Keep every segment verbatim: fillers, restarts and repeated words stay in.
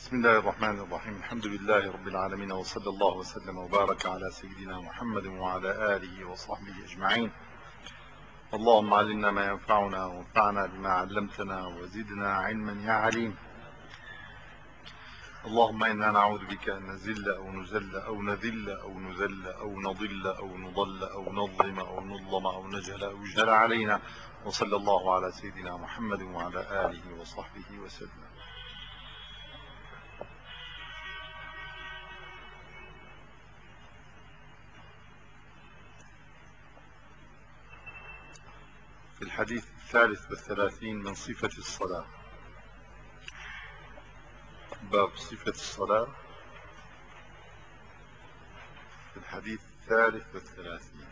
بسم الله الرحمن الرحيم. الحمد لله رب العالمين، وصلى الله وسلم وبارك على سيدنا محمد وعلى آله وصحبه أجمعين. اللهم علمنا ما ينفعنا وانفعنا بما علمتنا وزدنا علما يا عليم. اللهم إنا نعوذ بك أن نزل أو نزل أو نذل أو نذل أو نضل أو نضل أو نظلم أو نظلم أو نجهل أو يجهل علينا. وصلى الله على سيدنا محمد وعلى آله وصحبه وسلم. في الحديث الثالث والثلاثين من صفة الصلاة، باب صفة الصلاة، في الحديث الثالث والثلاثين.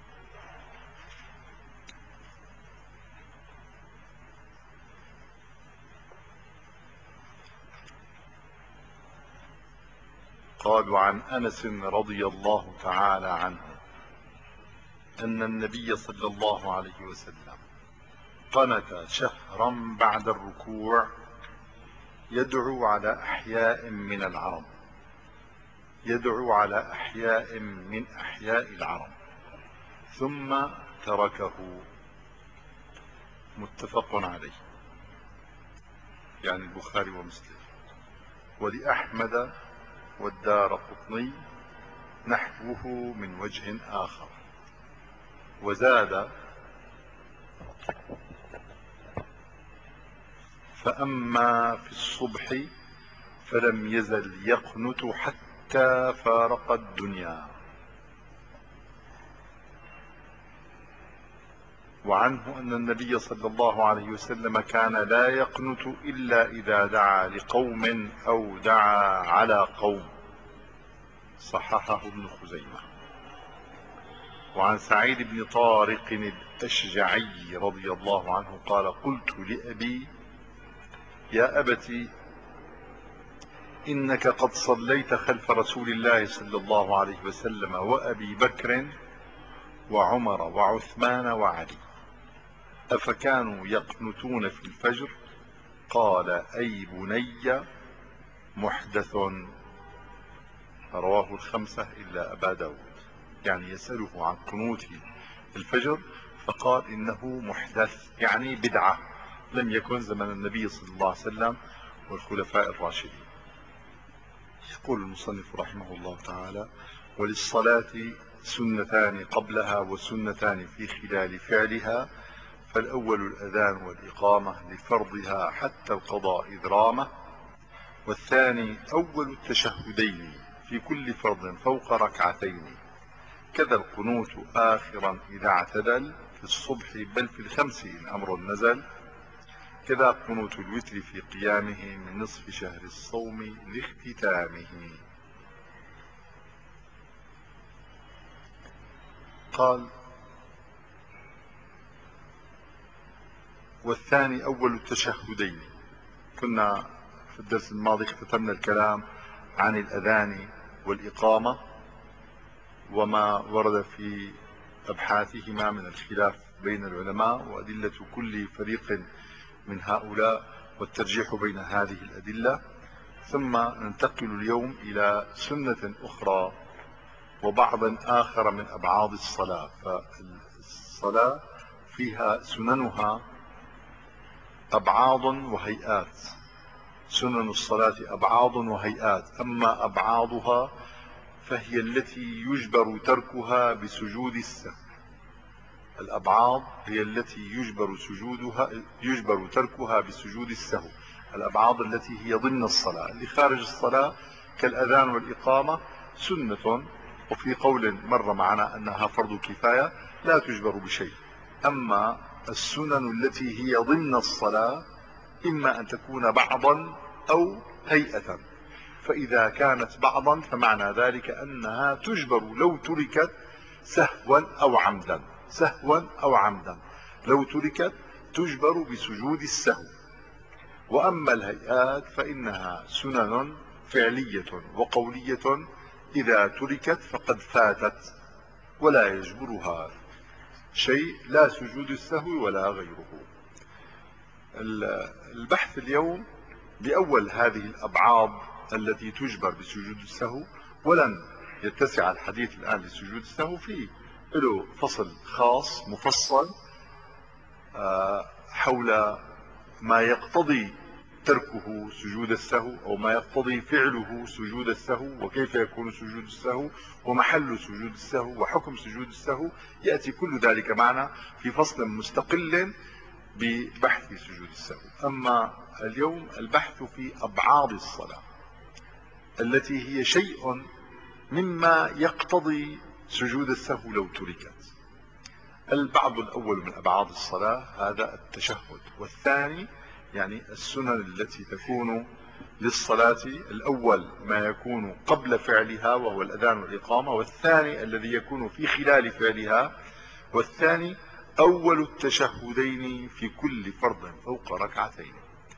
قال: وعن أنس رضي الله تعالى عنه أن النبي صلى الله عليه وسلم قنت شهرا بعد الركوع يدعو على أحياء من العرب يدعو على أحياء من أحياء العرب ثم تركه. متفق عليه، يعني البخاري ومسلم. ولأحمد والدارقطني نحوه من وجه آخر. وزاد: فأما في الصبح فلم يزل يقنت حتى فارق الدنيا. وعنه أن النبي صلى الله عليه وسلم كان لا يقنت إلا إذا دعا لقوم أو دعا على قوم. صححه ابن خزيمة. وعن سعيد بن طارق الأشجعي رضي الله عنه قال: قلت لأبي: يا أبت، إنك قد صليت خلف رسول الله صلى الله عليه وسلم وأبي بكر وعمر وعثمان وعلي، أفكانوا يقنتون في الفجر؟ قال: أي بني، محدث. رواه الخمسة إلا أبا داود. يعني يسأله عن قنوت الفجر فقال إنه محدث، يعني بدعة، لم يكن زمن النبي صلى الله عليه وسلم والخلفاء الراشدين. يقول المصنف رحمه الله تعالى: وللصلاة سنتان قبلها وسنتان في خلال فعلها، فالأول الأذان والإقامة لفرضها حتى القضاء إذ رامه، والثاني أول التشهدين في كل فرض فوق ركعتين، كذا القنوت آخرا إذا اعتدل في الصبح بل في الخمس إن أمر نزل، كذا قنوت الوتر في قيامه من نصف شهر الصوم لاختتامه. قال: والثاني أول التشهدين. كنا في الدرس الماضي اختتمنا الكلام عن الأذان والإقامة وما ورد في أبحاثهما من الخلاف بين العلماء وأدلة كل فريق من هؤلاء والترجيح بين هذه الأدلة. ثم ننتقل اليوم إلى سنة أخرى وبعض آخر من أبعاد الصلاة. فالصلاة فيها سننها أبعاد وهيئات. سنن الصلاة أبعاد وهيئات، أما أبعادها فهي التي يجبر تركها بسجود السهو. الأبعاد هي التي يجبر سجودها يجبر تركها بسجود السهو. الأبعاد التي هي ضمن الصلاة، اللي خارج الصلاة كالأذان والإقامة سنة، وفي قول مر معنا أنها فرض كفاية لا تجبر بشيء. أما السنن التي هي ضمن الصلاة إما أن تكون بعضا أو هيئة، فإذا كانت بعضا فمعنى ذلك أنها تجبر لو تركت سهوا أو عمدا سهوا أو عمدا لو تركت تجبر بسجود السهو. وأما الهيئات فإنها سنن فعلية وقولية، إذا تركت فقد فاتت ولا يجبرها شيء، لا سجود السهو ولا غيره. البحث اليوم بأول هذه الأبعاد التي تجبر بسجود السهو، ولن يتسع الحديث الآن لسجود السهو، فيه له فصل خاص مفصل حول ما يقتضي تركه سجود السهو أو ما يقتضي فعله سجود السهو، وكيف يكون سجود السهو، ومحل سجود السهو، وحكم سجود السهو. يأتي كل ذلك معنا في فصل مستقل ببحث سجود السهو. أما اليوم البحث في أبعاد الصلاة التي هي شيء مما يقتضي سجود السهو لو تركت. البعض الأول من أبعاد الصلاة هذا التشهد، والثاني يعني السنن التي تكون للصلاة. الأول ما يكون قبل فعلها وهو الأذان والإقامة، والثاني الذي يكون في خلال فعلها، والثاني أول التشهدين في كل فرض فوق ركعتين.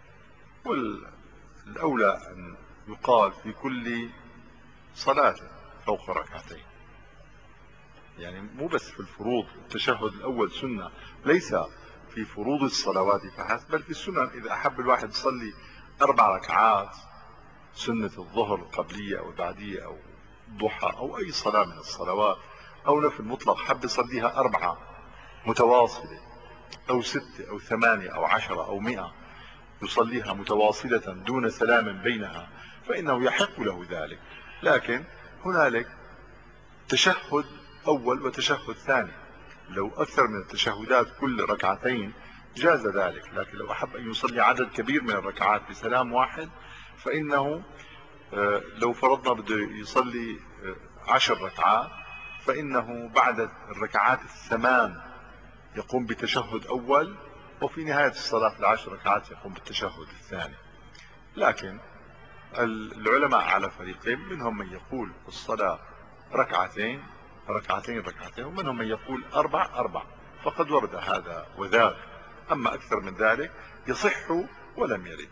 والأولى أن يقال في كل صلاة فوق ركعتين، يعني مو بس في الفروض. التشهد الأول سنة ليس في فروض الصلوات فحسب، بل في السنن. إذا أحب الواحد يصلي أربع ركعات سنة الظهر القبلية أو البعدية أو الضحى أو أي صلاة من الصلوات أو نفل مطلق، حب يصليها أربعة متواصلة أو ستة أو ثمانية أو عشرة أو مئة، يصليها متواصلة دون سلام بينها، فإنه يحق له ذلك. لكن هنالك تشهد أول وتشهد ثاني، لو أكثر من التشهدات كل ركعتين جاز ذلك. لكن لو أحب أن يصلي عدد كبير من الركعات بسلام واحد، فإنه لو فرضنا بده يصلي عشر ركعات، فإنه بعد الركعات الثمان يقوم بتشهد أول، وفي نهاية الصلاة في العشر ركعات يقوم بالتشهد الثاني. لكن العلماء على فريقين، منهم من يقول الصلاة ركعتين ركعتين ركعتين، ومنهم من يقول أربع أربع، فقد ورد هذا وذاك. أما أكثر من ذلك يصح ولم يرد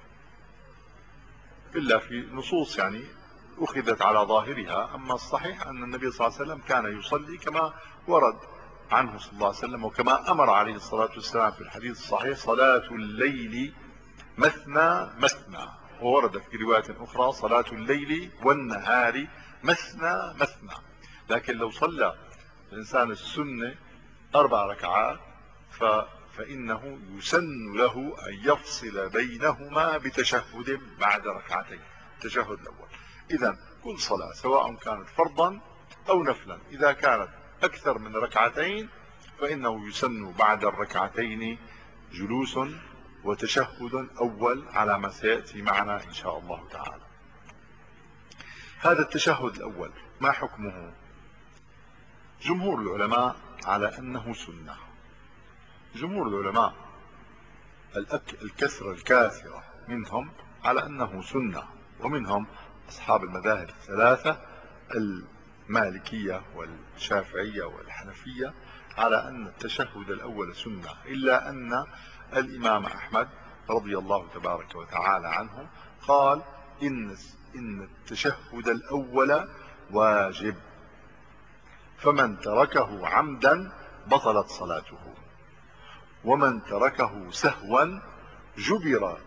إلا في نصوص يعني أخذت على ظاهرها. أما الصحيح أن النبي صلى الله عليه وسلم كان يصلي كما ورد عنه صلى الله عليه وسلم، وكما أمر عليه الصلاة والسلام في الحديث الصحيح: صلاة الليل مثنى مثنى. وورد في رواية أخرى: صلاة الليل والنهار مثنى مثنى. لكن لو صلى الإنسان السنة أربع ركعات ف... فإنه يسن له أن يفصل بينهما بتشهد بعد ركعتين، التشهد الأول. إذن كل صلاة سواء كانت فرضا أو نفلا، إذا كانت أكثر من ركعتين فإنه يسن بعد الركعتين جلوس وتشهد أول، على ما سيأتي معنا إن شاء الله تعالى. هذا التشهد الأول ما حكمه؟ جمهور العلماء على أنه سنة. جمهور العلماء الكثرة الكاثرة منهم على أنه سنة، ومنهم أصحاب المذاهب الثلاثة المالكية والشافعية والحنفية على أن التشهد الأول سنة، إلا أن الإمام أحمد رضي الله تبارك وتعالى عنه قال إن إن التشهد الأول واجب، فمن تركه عمدا بطلت صلاته، ومن تركه سهوا جبر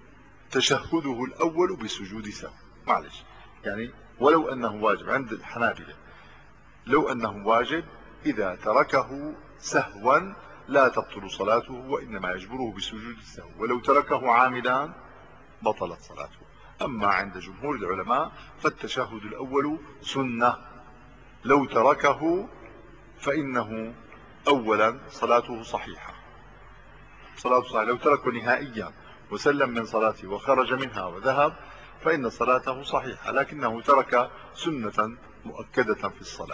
تشهده الأول بسجود سهو. معلش، يعني ولو أنه واجب عند الحنابلة، لو أنه واجب إذا تركه سهوا لا تبطل صلاته، وإنما يجبره بسجود السهو، ولو تركه عامدا بطلت صلاته. أما عند جمهور العلماء فالتشهد الأول سنة، لو تركه فإنه أولا صلاته صحيحة، صلاته صحيحة. لو تركه نهائيا وسلم من صلاته وخرج منها وذهب فإن صلاته صحيحة، لكنه ترك سنة مؤكدة في الصلاة.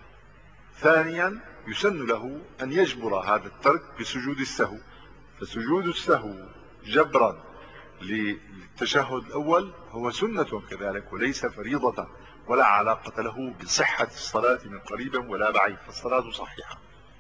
ثانيا يسن له أن يجبر هذا الترك بسجود السهو، فسجود السهو جبرا للتشهد الأول هو سنة كذلك، وليس فريضة، ولا علاقة له بصحة الصلاة من قريب ولا بعيد، فالصلاة صحيحة.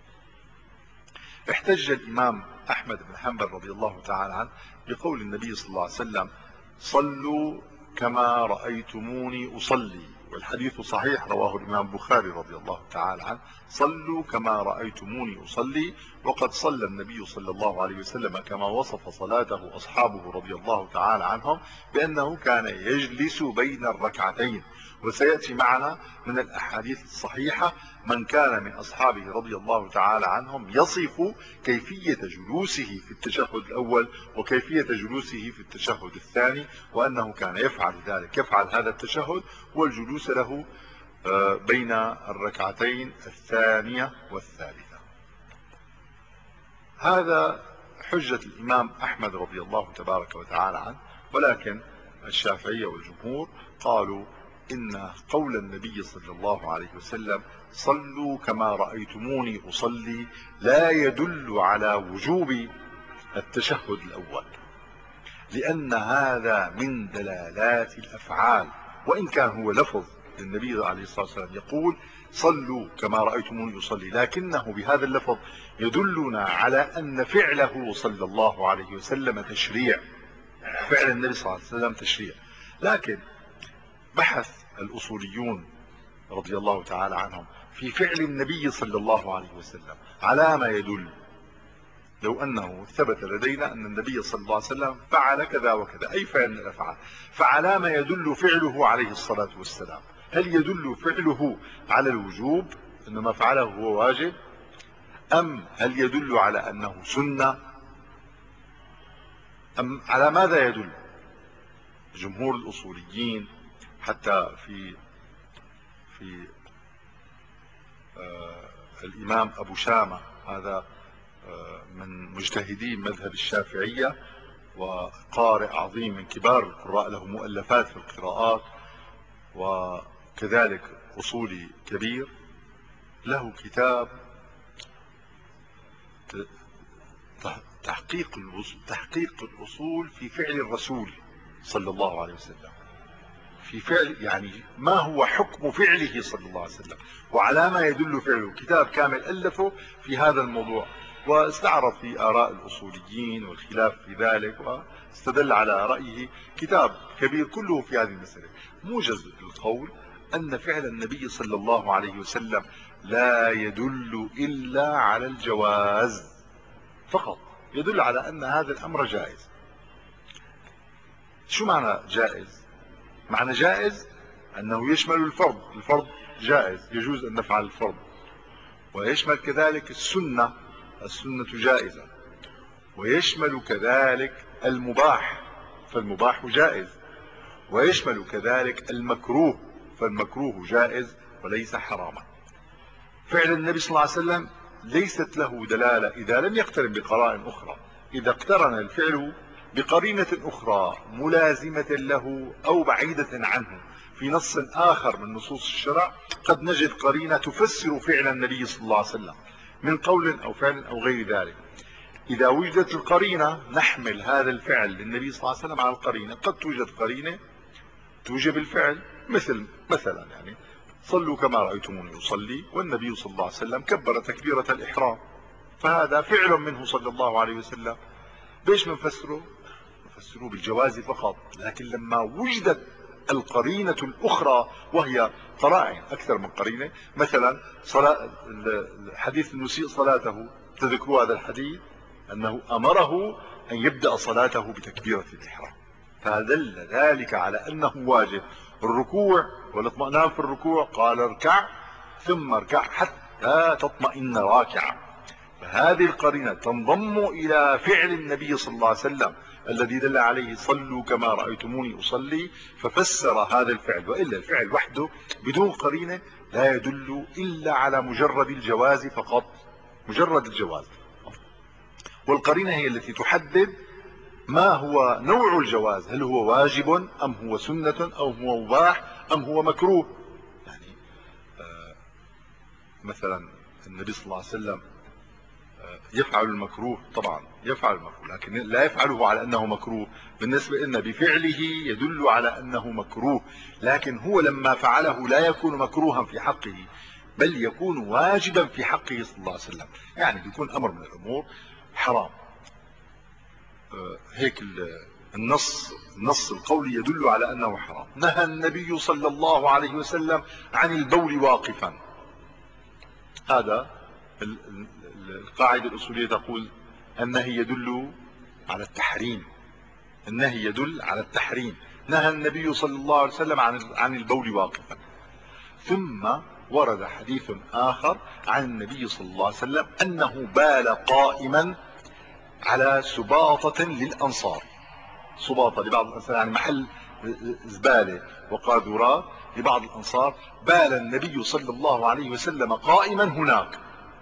احتج الإمام أحمد بن حنبل رضي الله تعالى عنه بقول النبي صلى الله عليه وسلم: صلوا كما رأيتموني أصلي، والحديث صحيح رواه الإمام البخاري رضي الله تعالى عنه: صلوا كما رأيتموني أصلي. وقد صلى النبي صلى الله عليه وسلم كما وصف صلاته أصحابه رضي الله تعالى عنهم بأنه كان يجلس بين الركعتين. وسيأتي معنا من الأحاديث الصحيحة من كان من أصحابه رضي الله تعالى عنهم يصف كيفية جلوسه في التشهد الأول وكيفية جلوسه في التشهد الثاني، وأنه كان يفعل ذلك، يفعل هذا التشهد والجلوس له بين الركعتين الثانية والثالثة. هذا حجة الإمام أحمد رضي الله تبارك وتعالى عنه. ولكن الشافعية والجمهور قالوا إن قول النبي صلى الله عليه وسلم: صلوا كما رأيتموني أصلي، لا يدل على وجوب التشهد الأول، لأن هذا من دلالات الأفعال، وإن كان هو لفظ للنبي عليه الصلاة والسلام يقول: صلوا كما رأيتموني أصلي، لكنه بهذا اللفظ يدلنا على أن فعله صلى الله عليه وسلم تشريع، فعل النبي صلى الله عليه وسلم تشريع. لكن بحث الأصوليون رضي الله تعالى عنهم في فعل النبي صلى الله عليه وسلم على ما يدل. لو أنه ثبت لدينا أن النبي صلى الله عليه وسلم فعل كذا وكذا، أي فعل من الأفعال، فعلى ما يدل فعله عليه الصلاة والسلام؟ هل يدل فعله على الوجوب إنما فعله هو واجب، أم هل يدل على أنه سنة، أم على ماذا يدل؟ جمهور الأصوليين حتى في في آه الإمام أبو شامة، هذا آه من مجتهدي مذهب الشافعية وقارئ عظيم من كبار القراء، له مؤلفات في القراءات، وكذلك أصولي كبير، له كتاب تحقيق تحقيق الأصول في فعل الرسول صلى الله عليه وسلم، في فعل يعني ما هو حكم فعله صلى الله عليه وسلم وعلى ما يدل فعله. كتاب كامل ألفه في هذا الموضوع، واستعرض في آراء الأصوليين والخلاف في ذلك، واستدل على رأيه. كتاب كبير كله في هذه المسألة. موجز القول أن فعل النبي صلى الله عليه وسلم لا يدل إلا على الجواز فقط، يدل على أن هذا الأمر جائز. شو معنى جائز؟ معنى جائز أنه يشمل الفرض، الفرض جائز، يجوز أن نفعل الفرض، ويشمل كذلك السنة، السنة جائزة، ويشمل كذلك المباح، فالمباح جائز، ويشمل كذلك المكروه، فالمكروه جائز وليس حراما. فعل النبي صلى الله عليه وسلم ليست له دلالة إذا لم يقترن بقرائن أخرى. إذا اقترن الفعل بقرينة أخرى ملازمة له أو بعيدة عنه في نص آخر من نصوص الشرع، قد نجد قرينة تفسر فعل النبي صلى الله عليه وسلم من قول أو فعل أو غير ذلك. إذا وجدت القرينة نحمل هذا الفعل للنبي صلى الله عليه وسلم على القرينة. قد توجد قرينة توجب الفعل، مثل مثلا يعني صلوا كما رأيتموني أصلي، والنبي صلى الله عليه وسلم كبر تكبيرة الإحرام، فهذا فعل منه صلى الله عليه وسلم. ليش بنفسره؟ بنفسره بالجواز فقط. لكن لما وجدت القرينة الأخرى، وهي قرائن أكثر من قرينة، مثلا صلاة الحديث المسيء صلاته، تذكروا هذا الحديث أنه أمره أن يبدأ صلاته بتكبيرة الإحرام، فدل ذلك على أنه واجب. الركوع والاطمئنان في الركوع، قال اركع ثم اركع حتى تطمئن راكعا، فهذه القرينة تنضم إلى فعل النبي صلى الله عليه وسلم الذي دل عليه صلوا كما رأيتموني أصلي، ففسر هذا الفعل. وإلا الفعل وحده بدون قرينة لا يدل إلا على مجرد الجواز فقط، مجرد الجواز، والقرينة هي التي تحدد ما هو نوع الجواز، هل هو واجب أم هو سنة أو هو مباح أم هو مكروه. يعني آه مثلا النبي صلى الله عليه وسلم آه يفعل المكروه، طبعا يفعل المكروه، لكن لا يفعله على أنه مكروه. بالنسبة لنا بفعله يدل على أنه مكروه، لكن هو لما فعله لا يكون مكروها في حقه، بل يكون واجبا في حقه صلى الله عليه وسلم. يعني بيكون أمر من الأمور حرام، هيك النص النص القولي يدل على أنه حرام. نهى النبي صلى الله عليه وسلم عن البول واقفا. هذا القاعدة الأصولية تقول النهي يدل على التحريم. النهي يدل على التحريم. نهى النبي صلى الله عليه وسلم عن عن البول واقفا. ثم ورد حديث آخر عن النبي صلى الله عليه وسلم أنه بال قائما على سباطة للأنصار. سباطة لبعض الأنصار يعني محل زبالة وقاذورات لبعض الأنصار، بال النبي صلى الله عليه وسلم قائما هناك.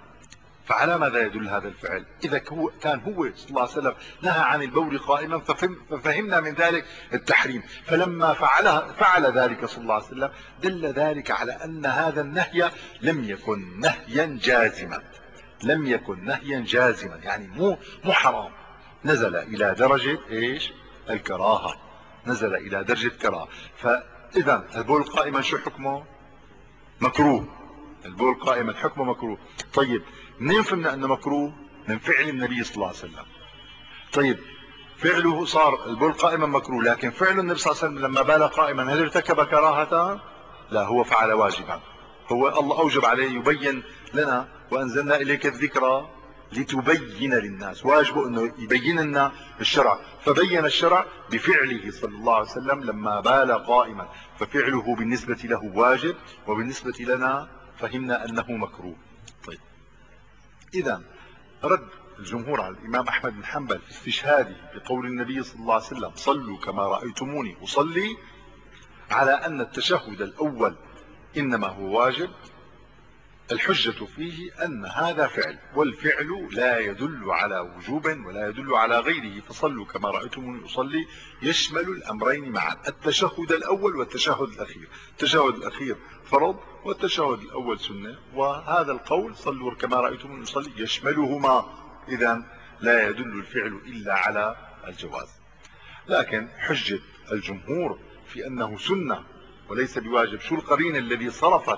فعلى ماذا يدل هذا الفعل؟ إذا كان هو صلى الله عليه وسلم نهى عن البول قائما ففهمنا من ذلك التحريم. فلما فعل فعل ذلك صلى الله عليه وسلم دل ذلك على أن هذا النهي لم يكن نهيا جازما. لم يكن نهيا جازما يعني مو مو حرام، نزل إلى درجة ايش؟ الكراهة. نزل إلى درجة كراهة. فإذا البول قائما شو حكمه؟ مكروه. البول قائما حكمه مكروه. طيب منين فهمنا انه مكروه؟ من فعل النبي صلى الله عليه وسلم. طيب فعله صار البول قائما مكروه، لكن فعل النبي صلى الله عليه وسلم لما بال قائما هل ارتكب كراهة؟ لا، هو فعل واجبا. هو الله اوجب عليه يبين لنا وانزلنا اليك الذكرى لتبين للناس. واجبه انه يبين لنا الشرع، فبين الشرع بفعله صلى الله عليه وسلم لما بال قائما. ففعله بالنسبة له واجب، وبالنسبة لنا فهمنا انه مكروه. طيب اذا رد الجمهور على الامام احمد بن حنبل في استشهاده بقول النبي صلى الله عليه وسلم صلوا كما رايتموني اصلي على ان التشهد الاول انما هو واجب، الحجة فيه ان هذا فعل، والفعل لا يدل على وجوب ولا يدل على غيره. فصلوا كما رايتموني اصلي يشمل الامرين معا، التشهد الاول والتشهد الاخير. التشهد الاخير فرض والتشهد الاول سنة، وهذا القول صلوا كما رايتموني اصلي يشملهما. اذا لا يدل الفعل الا على الجواز. لكن حجة الجمهور في انه سنة وليس بواجب، شو القرينة الذي صرفت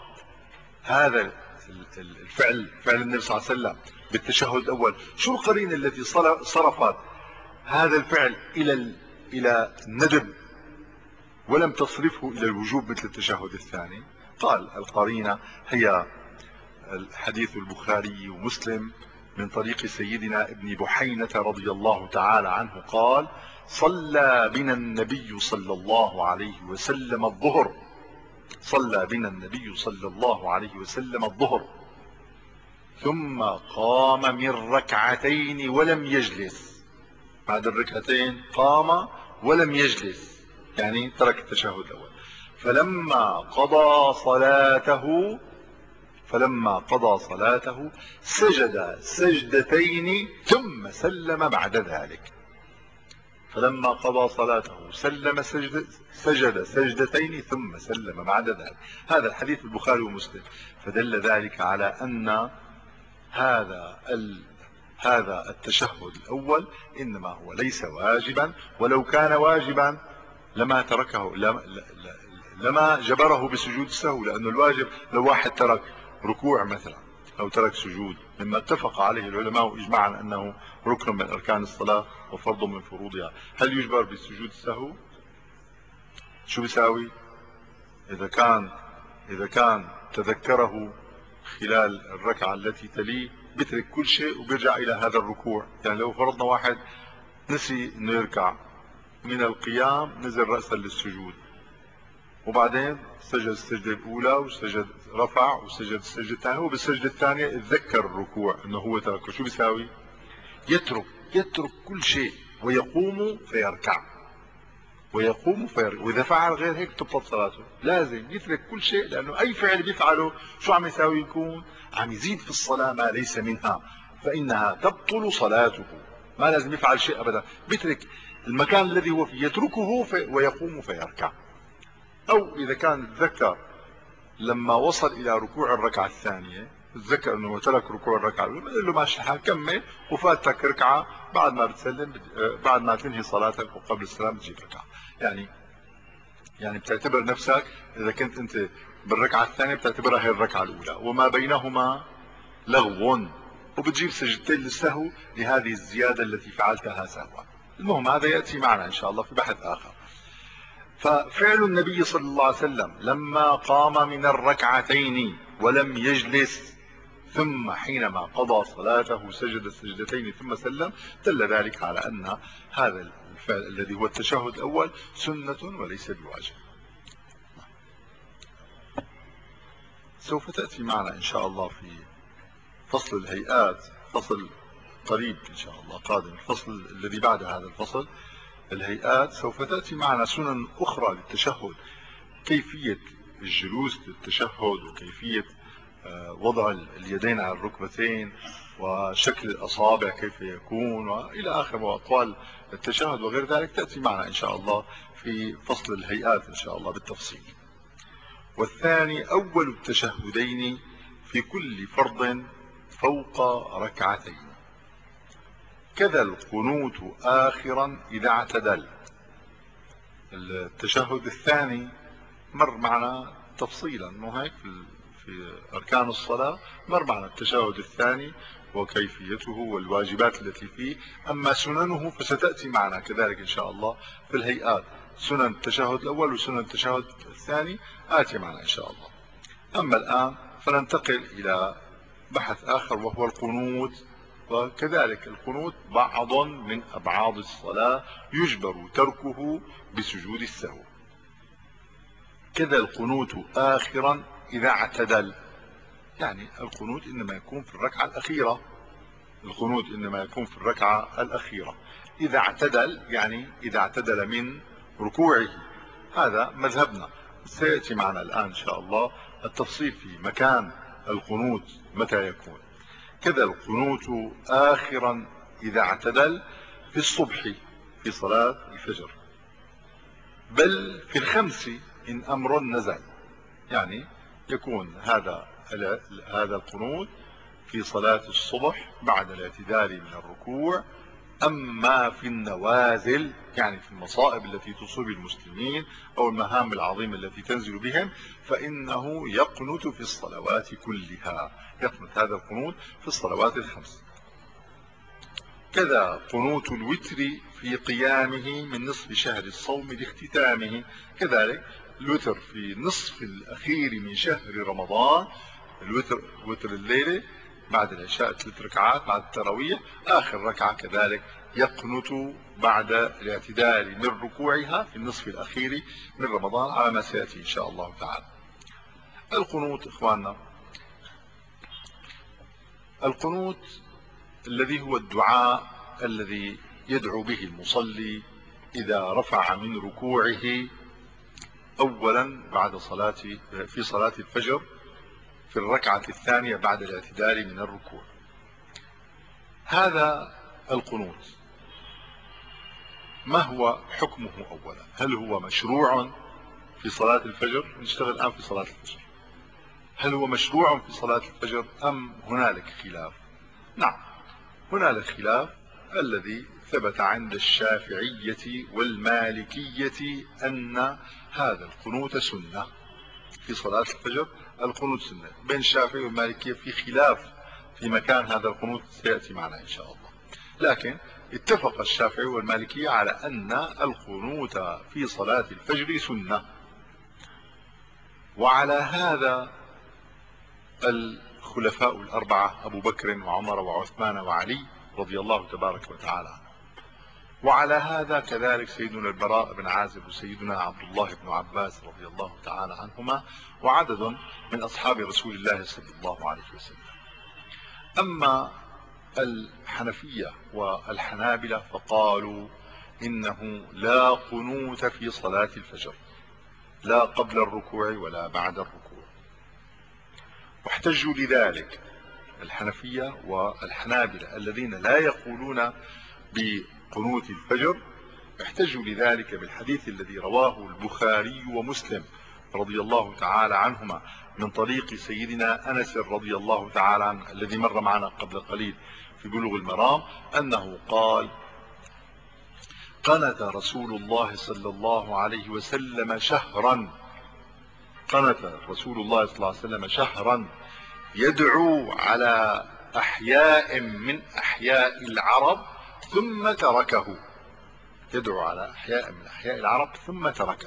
هذا الفعل فعل النبي صلى الله عليه وسلم بالتشهد الاول؟ شو القرينة التي صرفت هذا الفعل الى الى الندب ولم تصرفه الى الوجوب مثل التشهد الثاني؟ قال القرينة هي الحديث البخاري ومسلم من طريق سيدنا ابن بحينة رضي الله تعالى عنه قال صلى بنا النبي صلى الله عليه وسلم الظهر صلى بنا النبي صلى الله عليه وسلم الظهر ثم قام من ركعتين ولم يجلس. بعد الركعتين قام ولم يجلس، يعني ترك التشهد الاول. فلما قضى صلاته فلما قضى صلاته سجد سجدتين ثم سلم بعد ذلك. فلما قضى صلاته سلم سجد سجد سجدتين ثم سلم بعد ذلك. هذا الحديث البخاري ومسلم. فدل ذلك على ان هذا ال... هذا التشهد الاول انما هو ليس واجبا، ولو كان واجبا لما تركه لما, لما جبره بسجود السهو. لانه الواجب لو واحد ترك ركوع مثلا او ترك سجود مما اتفق عليه العلماء اجماعا انه ركن من اركان الصلاة وفرض من فروضها، هل يجبر بسجود السهو؟ شو بيساوي؟ اذا كان اذا كان تذكره خلال الركعة التي تليه بيترك كل شيء وبيرجع الى هذا الركوع. يعني لو فرضنا واحد نسي انه يركع من القيام، نزل رأسا للسجود وبعدين سجد السجدة الاولى وسجد رفع وسجد السجدة الثانية، وبالسجدة الثانية اتذكر الركوع انه هو تركه، شو بيساوي؟ يترك يترك كل شيء ويقوم فيركع ويقوم فيركع. واذا فعل غير هيك تبطل صلاته. لازم يترك كل شيء، لانه اي فعل بيفعله شو عم يساوي؟ يكون عم يزيد في الصلاة ما ليس منها، فانها تبطل صلاته. ما لازم يفعل شيء ابدا، بيترك المكان الذي هو فيه يتركه في ويقوم فيركع. او اذا كان تذكر لما وصل الى ركوع الركعة الثانية تذكر انه ترك ركوع الركعة الاولى، بقول له ماشي الحال كمل وفاتك ركعة، بعد ما بتسلم بعد ما تنهي صلاتك وقبل السلام تجيب ركعة. يعني يعني بتعتبر نفسك اذا كنت انت بالركعة الثانية بتعتبرها هي الركعة الاولى وما بينهما لغو، وبتجيب سجدتين للسهو لهذه الزيادة التي فعلتها سهوا. المهم هذا يأتي معنا إن شاء الله في بحث آخر. ففعل النبي صلى الله عليه وسلم لما قام من الركعتين ولم يجلس ثم حينما قضى صلاته سجد السجدتين ثم سلم، دل ذلك على أن هذا الفعل الذي هو التشهد الأول سنة وليس بواجب. سوف تأتي معنا إن شاء الله في فصل الهيئات، فصل قريب إن شاء الله قادم، الفصل الذي بعد هذا الفصل الهيئات، سوف تأتي معنا سنن أخرى للتشهد، كيفية الجلوس للتشهد وكيفية وضع اليدين على الركبتين وشكل الأصابع كيف يكون وإلى آخر، وأقوال التشهد وغير ذلك تأتي معنا إن شاء الله في فصل الهيئات إن شاء الله بالتفصيل. والثاني أول التشهدين في كل فرض فوق ركعتين، كذا القنوت آخرا إذا اعتدل. التشهد الثاني مر معنا تفصيلا، مو هيك في أركان الصلاة مر معنا التشهد الثاني وكيفيته والواجبات التي فيه، أما سننه فستأتي معنا كذلك إن شاء الله في الهيئات، سنن التشهد الأول وسنن التشهد الثاني آتي معنا إن شاء الله. أما الآن فننتقل إلى بحث آخر وهو القنوت، وكذلك القنوت بعض من أبعاد الصلاة يجبر تركه بسجود السهو. كذا القنوت آخرا إذا اعتدل، يعني القنوت إنما يكون في الركعة الأخيرة، القنوت إنما يكون في الركعة الأخيرة إذا اعتدل، يعني إذا اعتدل من ركوعه، هذا مذهبنا. سيأتي معنا الآن إن شاء الله التفصيل في مكان القنوت متى يكون. كذا القنوت آخرا إذا اعتدل في الصبح في صلاة الفجر، بل في الخمس إن أمر نزل، يعني يكون هذا هذا القنوت في صلاة الصبح بعد الاعتدال من الركوع. أما في النوازل، يعني في المصائب التي تصيب المسلمين أو المهام العظيمة التي تنزل بهم، فإنه يقنت في الصلوات كلها، يقنت هذا القنوت في الصلوات الخمس. كذا قنوت الوتر في قيامه من نصف شهر الصوم لاختتامه، كذلك الوتر في نصف الأخير من شهر رمضان، الوتر وتر الليلة بعد العشاء ثلاث ركعات بعد التراويح، آخر ركعة كذلك يقنت بعد الاعتدال من ركوعها في النصف الأخير من رمضان على ما سيأتي إن شاء الله تعالى. القنوت إخواننا، القنوت الذي هو الدعاء الذي يدعو به المصلي إذا رفع من ركوعه أولا بعد صلاة في صلاة الفجر في الركعة الثانية بعد الاعتدال من الركوع. هذا القنوت ما هو حكمه أولا؟ هل هو مشروع في صلاة الفجر؟ نشتغل الآن في صلاة الفجر. هل هو مشروع في صلاة الفجر أم هنالك خلاف؟ نعم هنالك خلاف. الذي ثبت عند الشافعية والمالكية أن هذا القنوت سنة في صلاة الفجر، القنوت سنة. بين الشافعي والمالكية في خلاف في مكان هذا القنوت، سيأتي معنا إن شاء الله، لكن اتفق الشافعي والمالكية على أن القنوت في صلاة الفجر سنة. وعلى هذا الخلفاء الأربعة أبو بكر وعمر وعثمان وعلي رضي الله تبارك وتعالى عنهم. وعلى هذا كذلك سيدنا البراء بن عازب وسيدنا عبد الله بن عباس رضي الله تعالى عنهما وعدد من أصحاب رسول الله صلى الله عليه وسلم. أما الحنفية والحنابلة فقالوا إنه لا قنوت في صلاة الفجر، لا قبل الركوع ولا بعد الركوع. واحتجوا لذلك الحنفية والحنابلة الذين لا يقولون بقنوت الفجر، احتجوا لذلك بالحديث الذي رواه البخاري ومسلم رضي الله تعالى عنهما من طريق سيدنا أنس رضي الله تعالى عنه الذي مر معنا قبل قليل في بلوغ المرام، أنه قال: قنت رسول الله صلى الله عليه وسلم شهرا، قنت رسول الله صلى الله عليه وسلم شهرا يدعو على أحياء من أحياء العرب ثم تركه. يدعو على أحياء من أحياء العرب ثم تركه.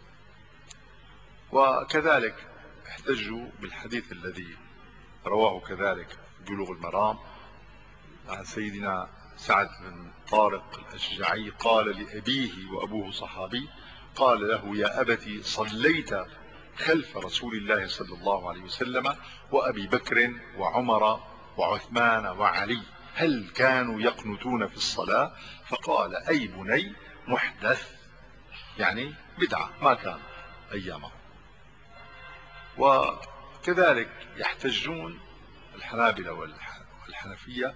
وكذلك احتجوا بالحديث الذي رواه كذلك في بلوغ المرام عن سيدنا سعد بن طارق الأشجعي قال لأبيه وأبوه صحابي، قال له: يا أبتي صليت خلف رسول الله صلى الله عليه وسلم وأبي بكر وعمر وعثمان وعلي، هل كانوا يقنتون في الصلاة؟ فقال: أي بني محدث، يعني بدعة ما كان أيامه. وكذلك يحتجون الحنابلة والحنفية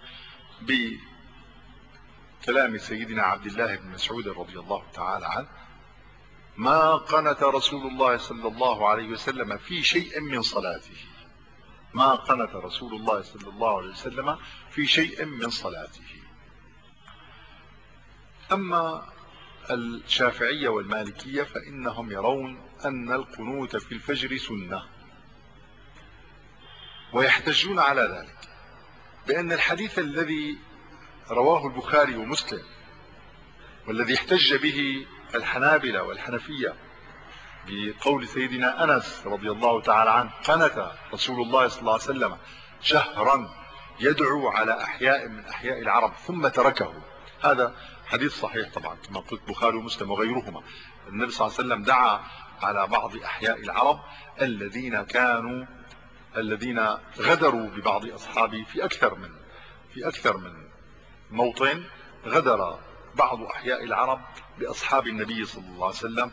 بكلام سيدنا عبد الله بن مسعود رضي الله تعالى عنه: ما قنت رسول الله صلى الله عليه وسلم في شيء من صلاته، ما قنت رسول الله صلى الله عليه وسلم في شيء من صلاته. أما الشافعية والمالكية فإنهم يرون أن القنوت في الفجر سنة، ويحتجون على ذلك بأن الحديث الذي رواه البخاري ومسلم والذي احتج به الحنابلة والحنفية بقول سيدنا أنس رضي الله تعالى عنه: قنت رسول الله صلى الله عليه وسلم شهرا يدعو على أحياء من أحياء العرب ثم تركه، هذا حديث صحيح طبعا كما قلت البخاري ومسلم وغيرهما. النبي صلى الله عليه وسلم دعا على بعض أحياء العرب الذين كانوا الذين غدروا ببعض أصحابه في أكثر من في أكثر من موطن. غدر بعض أحياء العرب بأصحاب النبي صلى الله عليه وسلم،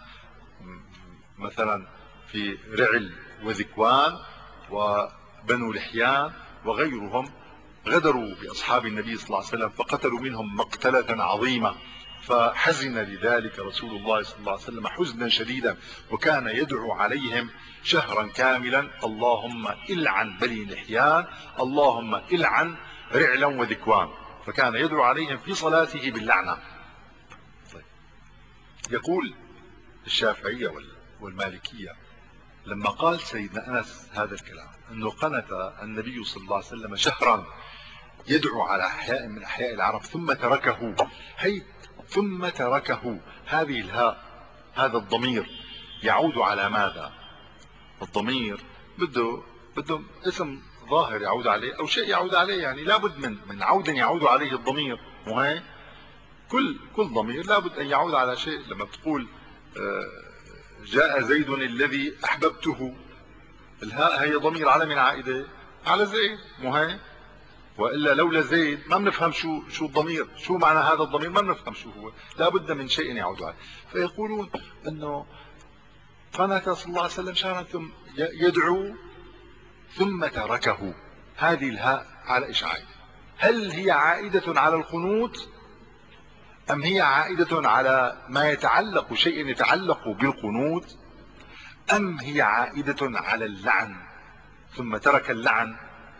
مثلا في رعل وذكوان وبنو لحيان وغيرهم، غدروا بأصحاب النبي صلى الله عليه وسلم فقتلوا منهم مقتلة عظيمة، فحزن لذلك رسول الله صلى الله عليه وسلم حزنا شديدا، وكان يدعو عليهم شهرا كاملا: اللهم العن بني لحيان، اللهم العن رعلا وذكوان، فكان يدعو عليهم في صلاته باللعنة. طيب. يقول الشافعية والمالكية لما قال سيدنا أنس هذا الكلام أنه قنت النبي صلى الله عليه وسلم شهرا يدعو على أحياء من أحياء العرب ثم تركه، هي ثم تركه، هذه الهاء، هذا الضمير يعود على ماذا؟ الضمير بده بده اسم ظاهر يعود عليه أو شيء يعود عليه، يعني لابد من من عود يعود عليه الضمير، مو هيك؟ كل كل ضمير لابد أن يعود على شيء. لما بتقول جاء زيد الذي أحببته، الهاء هي ضمير على من عائدة؟ على زيد، مو هيك؟ والا لولا زيد ما بنفهم شو شو الضمير، شو معنى هذا الضمير، ما بنفهم شو هو، لابد من شيء يعود عليه. فيقولون انه قنت صلى الله عليه وسلم شهرا ثم يدعو ثم تركه، هذه الهاء على ايش عائده؟ هل هي عائده على القنوت ام هي عائده على ما يتعلق شيء يتعلق بالقنوت، ام هي عائده على اللعن ثم ترك اللعن؟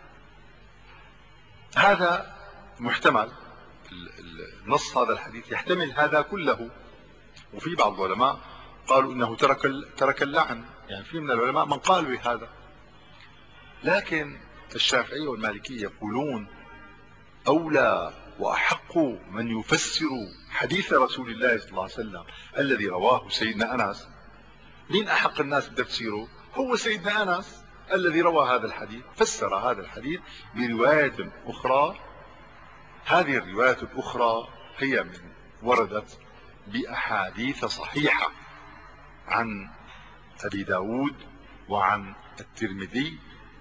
هذا محتمل، النص هذا الحديث يحتمل هذا كله. وفي بعض العلماء قالوا انه ترك ترك اللعن، يعني في من العلماء من قال بهذا. لكن الشافعية والمالكية يقولون اولى واحق من يفسر حديث رسول الله صلى الله عليه وسلم الذي رواه سيدنا انس. مين احق الناس بتفسيره؟ هو سيدنا انس الذي روى هذا الحديث، فسر هذا الحديث برواية اخرى. هذه الرواية الاخرى هي من وردت باحاديث صحيحة عن ابي داود وعن الترمذي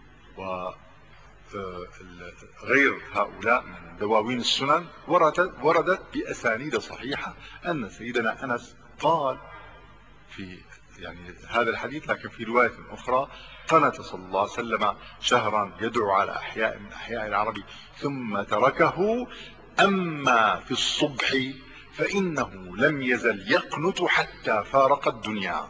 وغير هؤلاء من دواوين السنن، وردت وردت باسانيد صحيحة ان سيدنا انس قال في يعني هذا الحديث، لكن في رواية اخرى: قنت صلى الله عليه وسلم شهرا يدعو على احياء من احياء العرب ثم تركه، اما في الصبح فانه لم يزل يقنت حتى فارق الدنيا.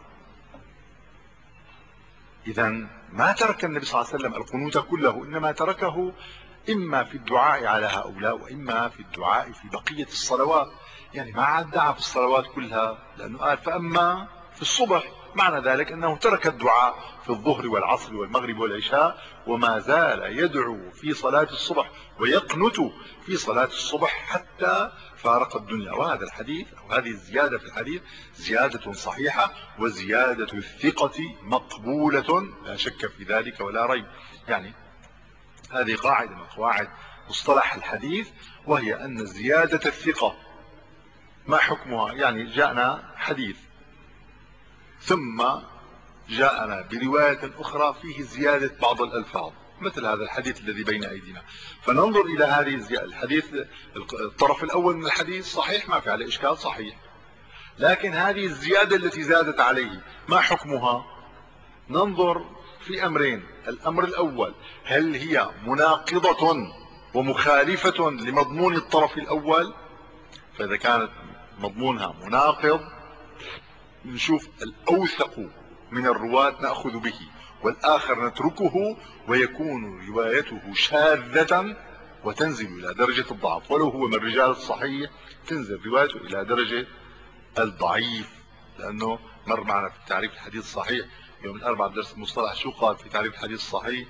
اذا ما ترك النبي صلى الله عليه وسلم القنوت كله، انما تركه اما في الدعاء على هؤلاء واما في الدعاء في بقية الصلوات، يعني ما عاد دعا في الصلوات كلها، لانه قال فاما في الصبح معنى ذلك أنه ترك الدعاء في الظهر والعصر والمغرب والعشاء، وما زال يدعو في صلاة الصبح ويقنت في صلاة الصبح حتى فارق الدنيا. وهذا الحديث أو هذه الزيادة في الحديث زيادة صحيحة وزيادة الثقة مقبولة لا شك في ذلك ولا ريب. يعني هذه قاعدة من قواعد مصطلح الحديث، وهي أن زيادة الثقة ما حكمها؟ يعني جاءنا حديث ثم جاءنا برواية أخرى فيه زيادة بعض الألفاظ مثل هذا الحديث الذي بين أيدينا، فننظر إلى هذه الزيادة. الحديث الطرف الأول من الحديث صحيح ما في عليه إشكال، صحيح، لكن هذه الزيادة التي زادت عليه ما حكمها؟ ننظر في أمرين. الأمر الأول، هل هي مناقضة ومخالفة لمضمون الطرف الأول؟ فإذا كانت مضمونها مناقض نشوف الأوثق من الرواة نأخذ به، والآخر نتركه، ويكون روايته شاذة وتنزل إلى درجة الضعف، ولو هو من رجال الصحيح تنزل روايته إلى درجة الضعيف. لأنه مر معنا في تعريف الحديث الصحيح يوم الأربعاء بدرس المصطلح شو قال في تعريف الحديث الصحيح؟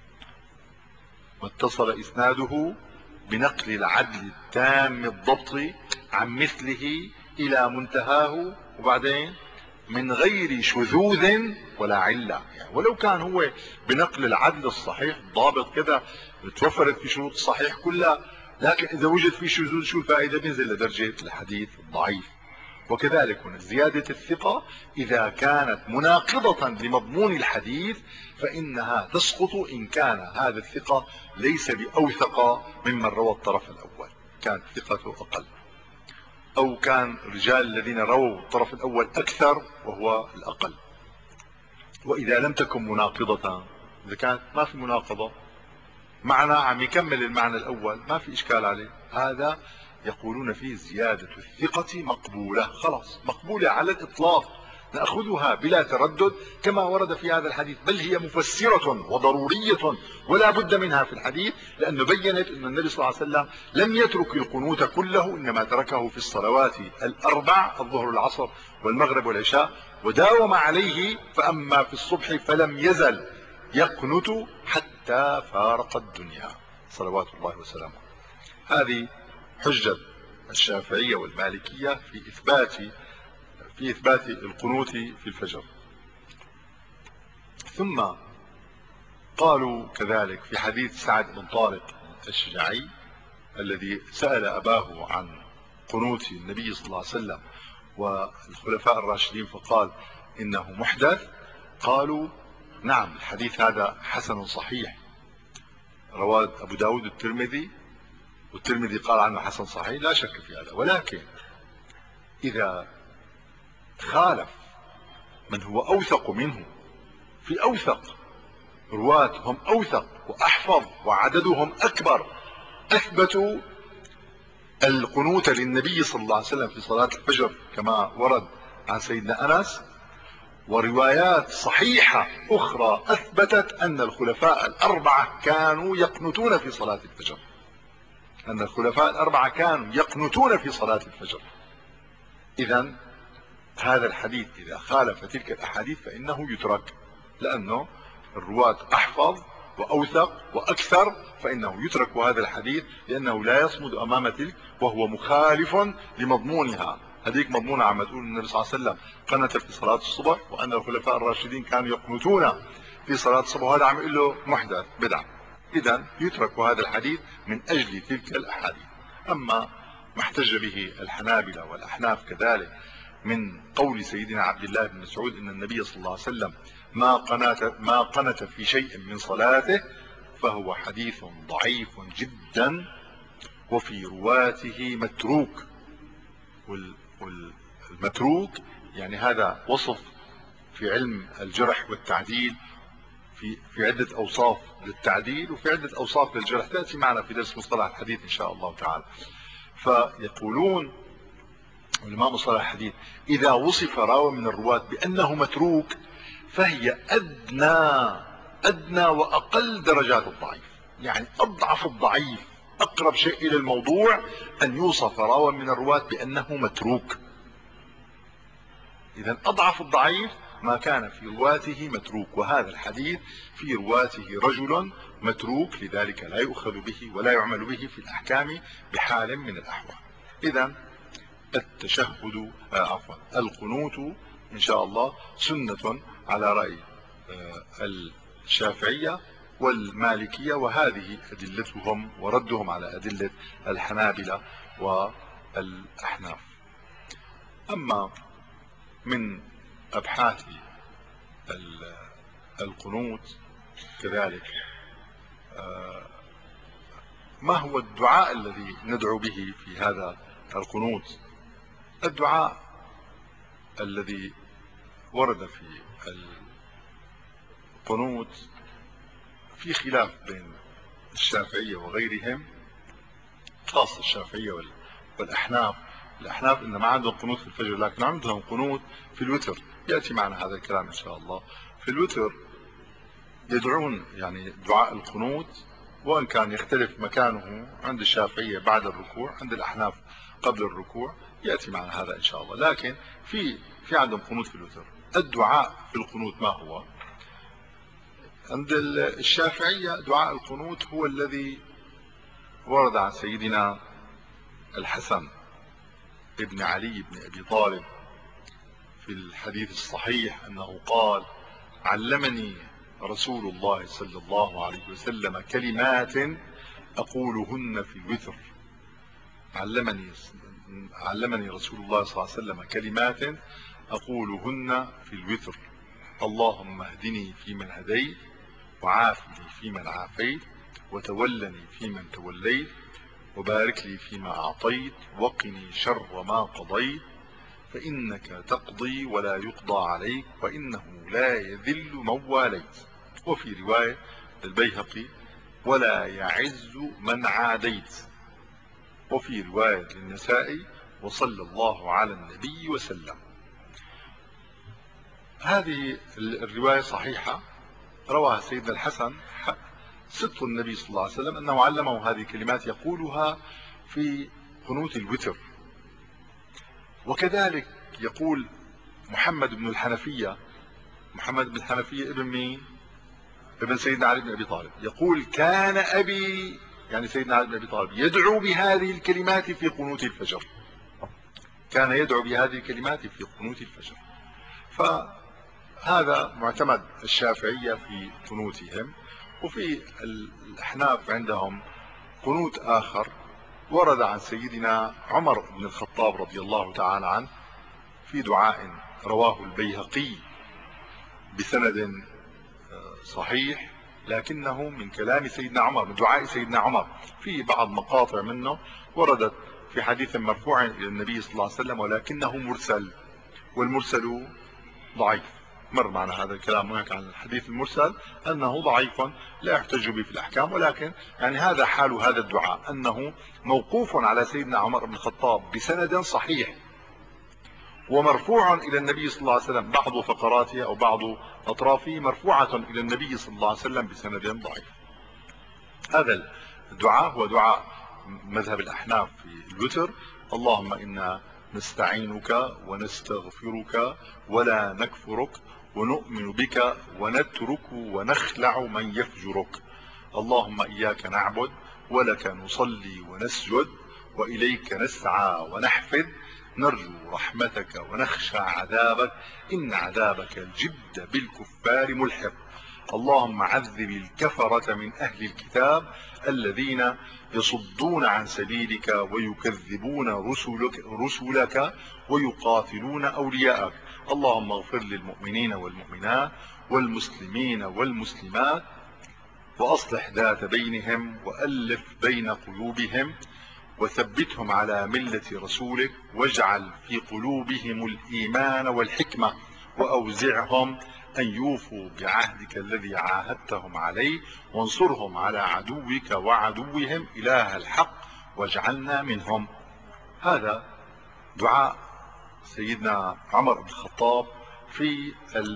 واتصل إسناده بنقل العدل التام الضبط عن مثله إلى منتهاه، وبعدين من غير شذوذ ولا علة. يعني ولو كان هو بنقل العدل الصحيح ضابط كذا توفرت في شروط الصحيح كلها، لكن إذا وجد في شذوذ شو الفائدة؟ بينزل لدرجة الحديث الضعيف. وكذلك هنا زيادة الثقة إذا كانت مناقضة لمضمون الحديث فإنها تسقط إن كان هذا الثقة ليس بأوثق ممن روى الطرف الأول، كانت ثقته أقل، أو كان الرجال الذين رووا الطرف الأول أكثر وهو الأقل. وإذا لم تكن مناقضة، إذا كانت ما في مناقضة، معنى عم يكمل المعنى الأول ما في إشكال عليه، هذا يقولون فيه زيادة الثقة مقبولة، خلاص مقبولة على الإطلاق، نأخذها بلا تردد كما ورد في هذا الحديث، بل هي مفسرة وضرورية ولا بد منها في الحديث، لأنه بينت أن النبي صلى الله عليه وسلم لم يترك القنوت كله، إنما تركه في الصلوات الأربع، الظهر والعصر والمغرب والعشاء، وداوم عليه. فأما في الصبح فلم يزل يقنت حتى فارق الدنيا صلوات الله وسلامه. هذه حجة الشافعية والمالكية في إثبات في إثبات القنوت في الفجر. ثم قالوا كذلك في حديث سعد بن طارق الشجاعي الذي سأل أباه عن قنوت النبي صلى الله عليه وسلم والخلفاء الراشدين فقال إنه محدث، قالوا نعم الحديث هذا حسن صحيح، رواه أبو داود الترمذي، والترمذي قال عنه حسن صحيح، لا شك في هذا. ولكن إذا خالف من هو أوثق منه، في أوثق رواة هم أوثق وأحفظ وعددهم أكبر أثبتوا القنوت للنبي صلى الله عليه وسلم في صلاة الفجر كما ورد عن سيدنا أنس، وروايات صحيحة أخرى أثبتت أن الخلفاء الأربعة كانوا يقنتون في صلاة الفجر، أن الخلفاء الأربعة كانوا يقنتون في صلاة الفجر. إذن هذا الحديث إذا خالف تلك الأحاديث فإنه يترك، لأنه الرواة أحفظ وأوثق وأكثر، فإنه يترك هذا الحديث لأنه لا يصمد أمام تلك، وهو مخالف لمضمونها. هذيك مضمونها عم تقول النبي صلى الله عليه وسلم قنت في صلاة الصبح، وأن الخلفاء الراشدين كانوا يقنتون في صلاة الصبح، وهذا عم يقول له محدث بدعة. إذن يترك هذا الحديث من أجل تلك الأحاديث. أما ما احتج به الحنابلة والأحناف كذلك من قول سيدنا عبد الله بن مسعود إن النبي صلى الله عليه وسلم ما قنت ما قنت في شيء من صلاته، فهو حديث ضعيف جدا وفي رواته متروك. والمتروك يعني هذا وصف في علم الجرح والتعديل، في في عدة أوصاف للتعديل وفي عدة أوصاف للجرح، تأتي معنا في درس مصطلح الحديث إن شاء الله تعالى. فيقولون علماء مصطلح الحديث إذا وصف راوي من الرواة بأنه متروك فهي أدنى أدنى وأقل درجات الضعيف، يعني أضعف الضعيف، أقرب شيء إلى الموضوع أن يوصف راوي من الرواة بأنه متروك. إذا أضعف الضعيف ما كان في رواته متروك، وهذا الحديث في رواته رجل متروك، لذلك لا يؤخذ به ولا يعمل به في الأحكام بحال من الأحوال. إذا التشهد آه عفوا القنوت إن شاء الله سنة على رأي آه الشافعية والمالكية، وهذه أدلتهم وردهم على أدلة الحنابلة والأحناف. أما من أبحاث القنوت كذلك ما هو الدعاء الذي ندعو به في هذا القنوت؟ الدعاء الذي ورد في القنوت في خلاف بين الشافعية وغيرهم، خاصة الشافعية والأحناف. الأحناف إن ما عندهم قنوت في الفجر، لكن عندهم قنوت في الوتر، يأتي معنا هذا الكلام إن شاء الله. في الوتر يدعون يعني دعاء القنوت، وإن كان يختلف مكانه عند الشافعية بعد الركوع، عند الأحناف قبل الركوع، يأتي معنا هذا إن شاء الله. لكن في في عندهم قنوت في الوتر. الدعاء في القنوت ما هو؟ عند الشافعية دعاء القنوت هو الذي ورد عن سيدنا الحسن ابن علي بن أبي طالب في الحديث الصحيح أنه قال: علمني رسول الله صلى الله عليه وسلم كلمات أقولهن في الوتر. علمني علمني رسول الله صلى الله عليه وسلم كلمات أقولهن في الوتر: اللهم اهدني فيمن هديت، وعافني فيمن عافيت، وتولني فيمن توليت، وبارك لي فيما أعطيت، وقني شر ما قضيت، فإنك تقضي ولا يقضى عليك، وإنه لا يذل من واليت. وفي رواية البيهقي: ولا يعز من عاديت. وفي رواية للنسائي: وصلى الله على النبي وسلم. هذه الرواية صحيحة، رواها سيدنا الحسن ست النبي صلى الله عليه وسلم أنه علمه هذه الكلمات يقولها في قنوت الوتر. وكذلك يقول محمد بن الحنفية، محمد بن الحنفية ابن مين؟ ابن سيدنا علي بن أبي طالب، يقول: كان أبي، يعني سيدنا علي بن أبي طالب، يدعو بهذه الكلمات في قنوت الفجر. كان يدعو بهذه الكلمات في قنوت الفجر. فهذا معتمد الشافعية في قنوتهم. وفي الأحناف عندهم قنوت آخر ورد عن سيدنا عمر بن الخطاب رضي الله تعالى عنه في دعاء رواه البيهقي بسند صحيح، لكنه من كلام سيدنا عمر، من دعاء سيدنا عمر. في بعض مقاطع منه وردت في حديث مرفوع إلى النبي صلى الله عليه وسلم، ولكنه مرسل، والمرسل ضعيف. مر معنا هذا الكلام هناك عن الحديث المرسل أنه ضعيف لا يحتج به في الأحكام، ولكن يعني هذا حال هذا الدعاء أنه موقوف على سيدنا عمر بن الخطاب بسند صحيح، ومرفوع إلى النبي صلى الله عليه وسلم، بعض فقراته أو بعض أطرافه مرفوعة إلى النبي صلى الله عليه وسلم بسند ضعيف. هذا الدعاء هو دعاء مذهب الأحناف في الوتر: اللهم إنا نستعينك ونستغفرك ولا نكفرك، ونؤمن بك ونترك ونخلع من يفجرك. اللهم إياك نعبد ولك نصلي ونسجد، وإليك نسعى ونحفد، نرجو رحمتك ونخشى عذابك، إن عذابك الجد بالكفار ملحق. اللهم عذب الكفرة من أهل الكتاب الذين يصدون عن سبيلك ويكذبون رسلك, رسلك ويقاتلون أولياءك. اللهم اغفر للمؤمنين والمؤمنات والمسلمين والمسلمات، وأصلح ذات بينهم، وألف بين قلوبهم، وثبتهم على ملة رسولك، واجعل في قلوبهم الإيمان والحكمة، وأوزعهم أن يوفوا بعهدك الذي عاهدتهم عليه، وانصرهم على عدوك وعدوهم إله الحق، واجعلنا منهم. هذا دعاء سيدنا عمر بن الخطاب في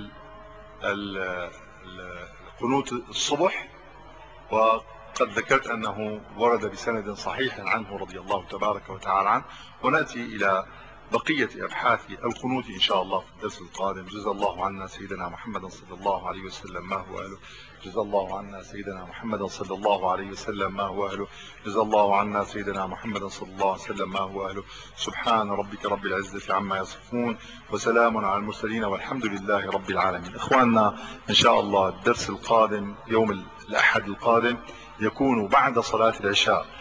القنوت الصبح، وقد ذكرت أنه ورد بسند صحيح عنه رضي الله تبارك وتعالى عنه. ونأتي إلى بقية أبحاث القنوت إن شاء الله في الدرس القادم. جزا الله عنا سيدنا محمد صلى الله عليه وسلم ما هو أهله. جزا الله عنا سيدنا محمد صلى الله عليه وسلم ما هو أهله. جزا الله عنا سيدنا محمد صلى الله عليه وسلم ما هو أهله. سبحان ربك رب العزة عما يصفون وسلام على المرسلين والحمد لله رب العالمين. إخواننا إن شاء الله الدرس القادم يوم الأحد القادم يكون بعد صلاة العشاء